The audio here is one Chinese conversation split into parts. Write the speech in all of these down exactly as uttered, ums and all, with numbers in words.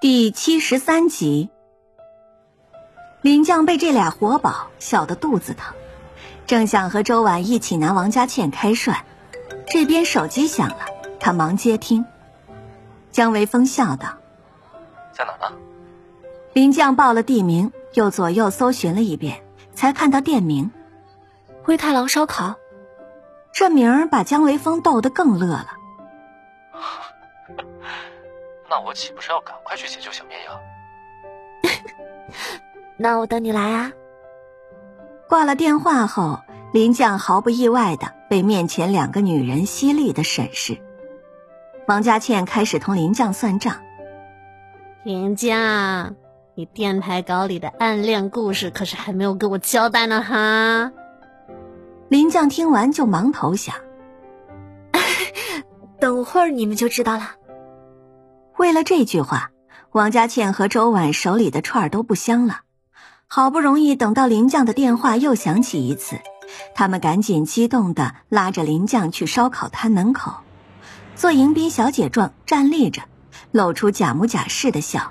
第七十三集，林将被这俩活宝笑得肚子疼，正想和周婉一起拿王家倩开涮，这边手机响了，他忙接听。姜维峰笑道： 在哪呢？ 林将报了地名，又左右搜寻了一遍，才看到店名灰太狼烧烤。 这名儿把姜维峰逗得更乐了。 那我岂不是要赶快去解救小绵羊？ 那我等你来啊。 挂了电话后，林将毫不意外地被面前两个女人犀利地审视。王家倩开始同林将算账。 林将，你电台稿里的暗恋故事可是还没有给我交代呢哈。 林将听完就忙投降。 等会儿你们就知道了。 为了这句话，王家倩和周婉手里的串都不香了。好不容易等到林将的电话又响起一次，他们赶紧激动地拉着林将去烧烤摊门口，做迎宾小姐状站立着，露出假模假式的笑。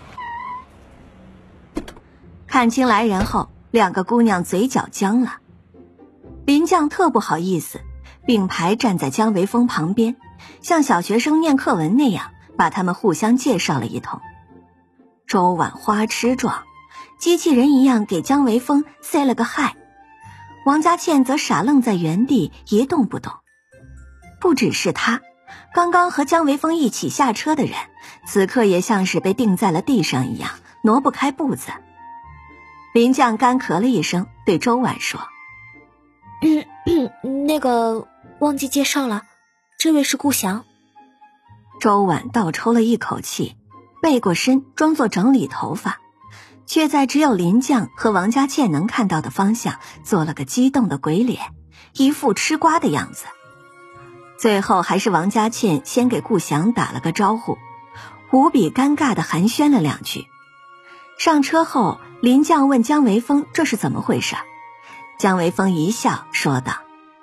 看清来人后，两个姑娘嘴角僵了。林将特不好意思，并排站在姜维峰旁边，像小学生念课文那样把他们互相介绍了一通。周婉花痴状，机器人一样给姜维峰塞了个嗨。王家倩则傻愣在原地一动不动。不只是他，刚刚和姜维峰一起下车的人，此刻也像是被钉在了地上一样，挪不开步子。林将干咳了一声，对周婉说： 那个忘记介绍了，这位是顾翔。 周婉倒抽了一口气，背过身装作整理头发，却在只有林将和王家倩能看到的方向做了个激动的鬼脸，一副吃瓜的样子。最后还是王家倩先给顾翔打了个招呼，无比尴尬地寒暄了两句。上车后，林将问姜维峰这是怎么回事。姜维峰一笑说道：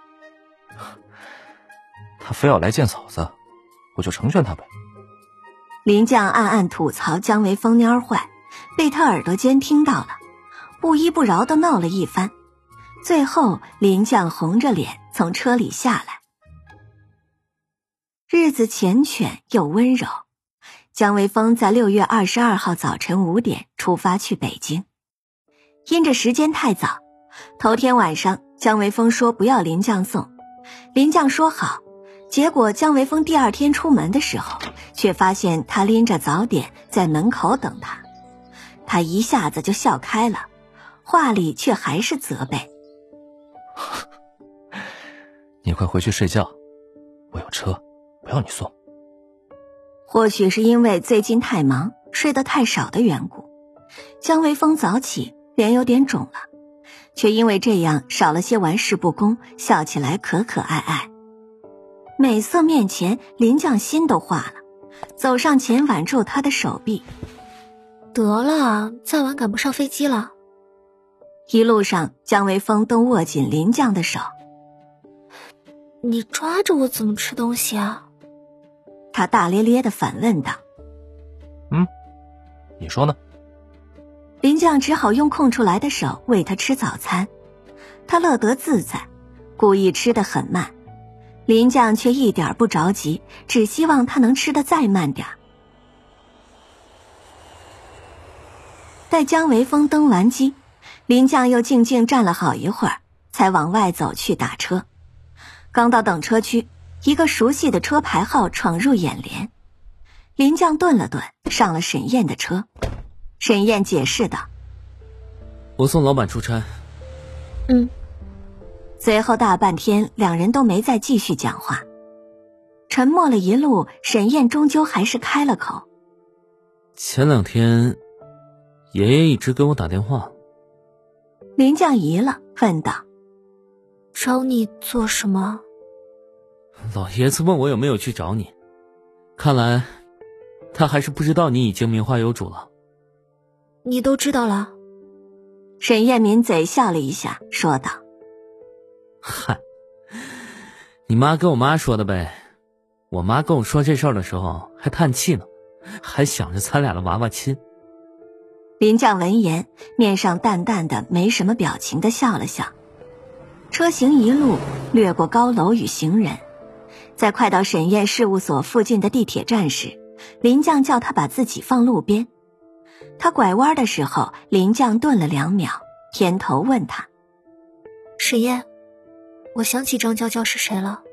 他非要来见嫂子，我就成全他呗。 林将暗暗吐槽姜维峰蔫坏，被他耳朵尖听到了，不依不饶地闹了一番。最后林将红着脸从车里下来。日子缱绻又温柔，姜维峰在六月二十二号早晨五点出发去北京。因着时间太早，头天晚上姜维峰说不要林将送，林将说好。结果姜维峰第二天出门的时候，却发现他拎着早点在门口等他。他一下子就笑开了，话里却还是责备： 你快回去睡觉，我有车，不要你送。 或许是因为最近太忙，睡得太少的缘故，姜维峰早起，脸有点肿了，却因为这样少了些玩世不恭，笑起来可可爱爱。美色面前，林将心都化了，走上前挽住他的手臂。 得了，再晚赶不上飞机了。 一路上，姜维峰都握紧林将的手。 你抓着我怎么吃东西啊？ 他大咧咧地反问道。 嗯，你说呢？ 林将只好用空出来的手喂他吃早餐，他乐得自在，故意吃得很慢。林将却一点不着急，只希望他能吃得再慢点。待姜维峰登完机，林将又静静站了好一会儿，才往外走去打车。刚到等车区，一个熟悉的车牌号闯入眼帘。林将顿了顿，上了沈燕的车。沈燕解释道： 我送老板出差。 嗯。 随后大半天，两人都没再继续讲话。沉默了一路，沈燕终究还是开了口： 前两天爷爷一直给我打电话。 林将疑了，问道： 找你做什么？ 老爷子问我有没有去找你，看来他还是不知道你已经名花有主了。 你都知道了？ 沈燕抿嘴笑了一下，说道： 嗨，你妈跟我妈说的呗。我妈跟我说这事儿的时候还叹气呢， 还想着咱俩的娃娃亲。 林将闻言，面上淡淡的没什么表情的笑了笑。车行一路掠过高楼与行人，在快到沈燕事务所附近的地铁站时，林将叫他把自己放路边。他拐弯的时候，林将顿了两秒，偏头问他： 沈燕，我想起张娇娇是谁了？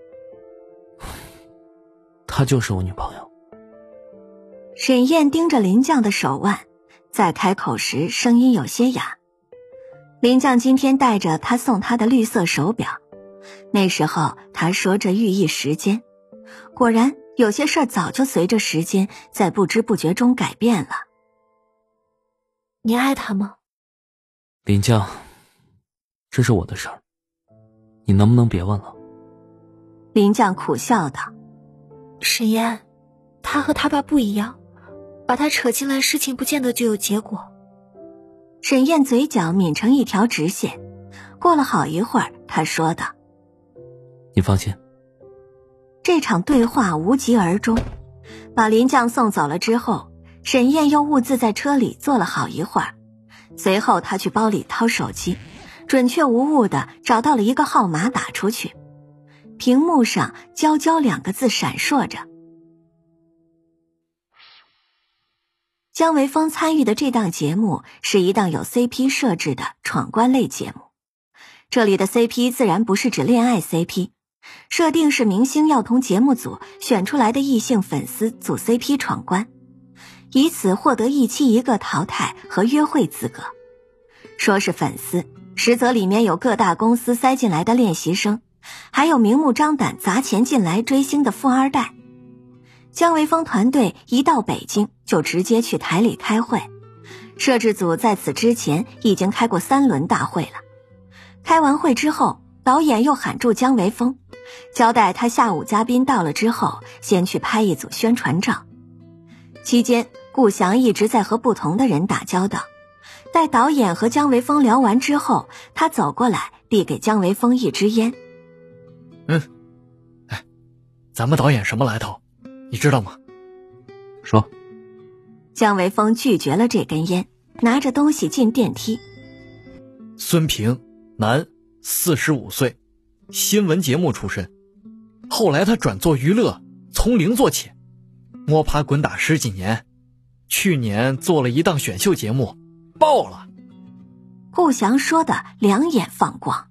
她就是我女朋友。 沈燕盯着林将的手腕，在开口时声音有些哑。林将今天带着他送他的绿色手表，那时候他说着寓意时间，果然有些事儿早就随着时间在不知不觉中改变了。 你爱他吗？ 林将，这是我的事儿，你能不能别问了？ 林将苦笑道： 沈燕，他和他爸不一样，把他扯进来，事情不见得就有结果。 沈燕嘴角抿成一条直线，过了好一会儿，她说道： 你放心。 这场对话无疾而终。把林将送走了之后，沈燕又兀自在车里坐了好一会儿，随后她去包里掏手机，准确无误地找到了一个号码打出去，屏幕上娇娇两个字闪烁着。姜维峰参与的这档节目是一档有 C P 设置的闯关类节目，这里的 C P 自然不是指恋爱 C P， 设定是明星要同节目组选出来的异性粉丝组 C P 闯关，以此获得一期一个淘汰和约会资格。说是粉丝，实则里面有各大公司塞进来的练习生，还有明目张胆砸钱进来追星的富二代。姜维峰团队一到北京就直接去台里开会，摄制组在此之前已经开过三轮大会了。开完会之后，导演又喊住姜维峰，交代他下午嘉宾到了之后先去拍一组宣传照。期间顾翔一直在和不同的人打交道，待导演和姜维峰聊完之后，他走过来递给姜维峰一支烟。 嗯，哎，咱们导演什么来头你知道吗？ 说。 姜维峰拒绝了这根烟，拿着东西进电梯。 孙平，男，四十五岁，新闻节目出身，后来他转做娱乐，从零做起，摸爬滚打十几年，去年做了一档选秀节目，爆了。 顾翔说的两眼放光。